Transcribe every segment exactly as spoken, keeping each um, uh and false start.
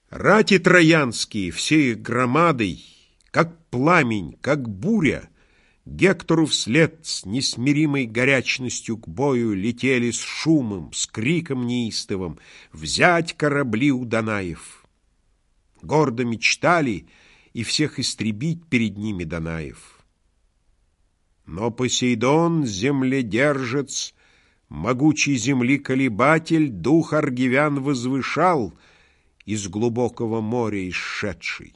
Рати троянские, все их громадой, как пламень, как буря, Гектору вслед с несмиримой горячностью к бою летели с шумом, с криком неистовым взять корабли у Данаев. Гордо мечтали и всех истребить перед ними Данаев. Но Посейдон, земледержец, могучий земли колебатель, дух аргивян возвышал, из глубокого моря исшедший.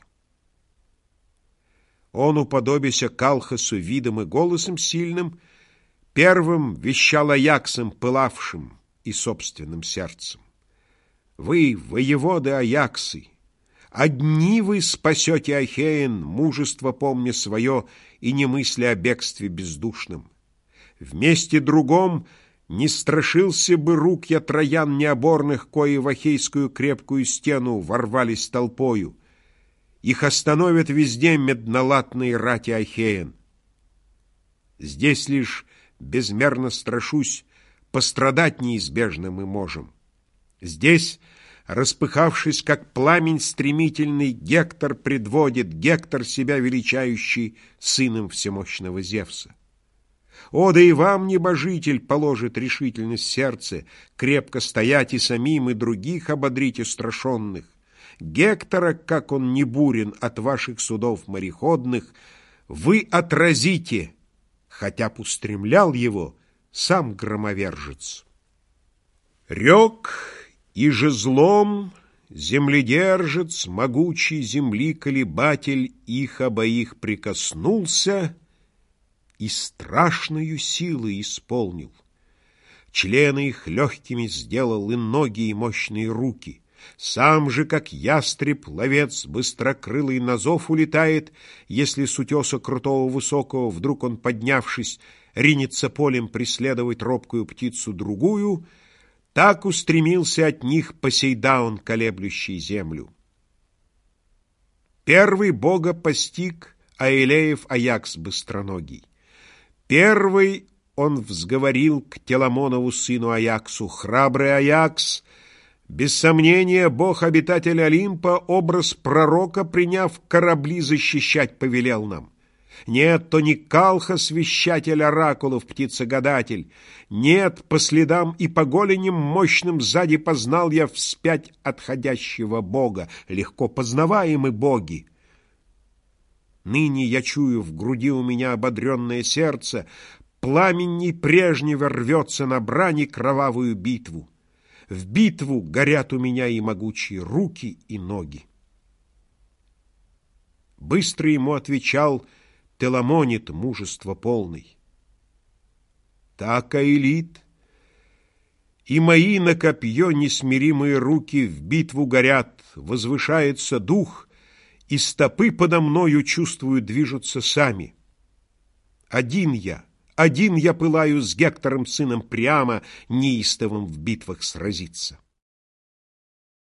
Он, уподобися Калхасу видом и голосом сильным, первым вещал Аяксом пылавшим и собственным сердцем: «Вы, воеводы Аяксы, одни вы спасете Ахеен, мужество помня свое и не мысля о бегстве бездушном. Вместе другом не страшился бы рук я троян необорных, кои в Ахейскую крепкую стену ворвались толпою. Их остановят везде меднолатные рати Ахеен. Здесь лишь безмерно страшусь, пострадать неизбежно мы можем. Здесь, распыхавшись, как пламень стремительный, Гектор предводит, Гектор себя величающий сыном всемощного Зевса. О, да и вам, небожитель, положит решительность сердце, крепко стоять и самим, и других ободрить устрашенных. Гектора, как он не бурен от ваших судов мореходных, вы отразите, хотя б устремлял его сам громовержец. Рек и жезлом земледержец, могучий земли колебатель, их обоих прикоснулся и страшную силой исполнил. Члены их легкими сделал, и ноги, и мощные руки. Сам же, как ястреб-ловец, быстрокрылый на зов улетает, если с утеса крутого высокого вдруг он, поднявшись, ринется полем преследовать робкую птицу другую, так устремился от них Посейдаон, колеблющий землю. Первый бога постиг Аэлеев Аякс быстроногий. Первый он взговорил к Теламонову сыну Аяксу: «Храбрый Аякс, без сомнения, бог-обитатель Олимпа, образ пророка приняв, корабли защищать повелел нам. Нет, то не Калхас, вещатель оракулов, птицегадатель. Нет, по следам и по голеням мощным сзади познал я вспять отходящего бога, легко познаваемы боги. Ныне я чую в груди у меня ободренное сердце, пламенней прежнего рвется на брани кровавую битву. В битву горят у меня и могучие руки, и ноги». Быстро ему отвечал Теламонит, мужество полный: «Так, Аэлит, и мои на копье несмиримые руки в битву горят, возвышается дух, и стопы подо мною, чувствую, движутся сами. Один я, один я пылаю с Гектором, сыном Приама, неистовым в битвах сразиться».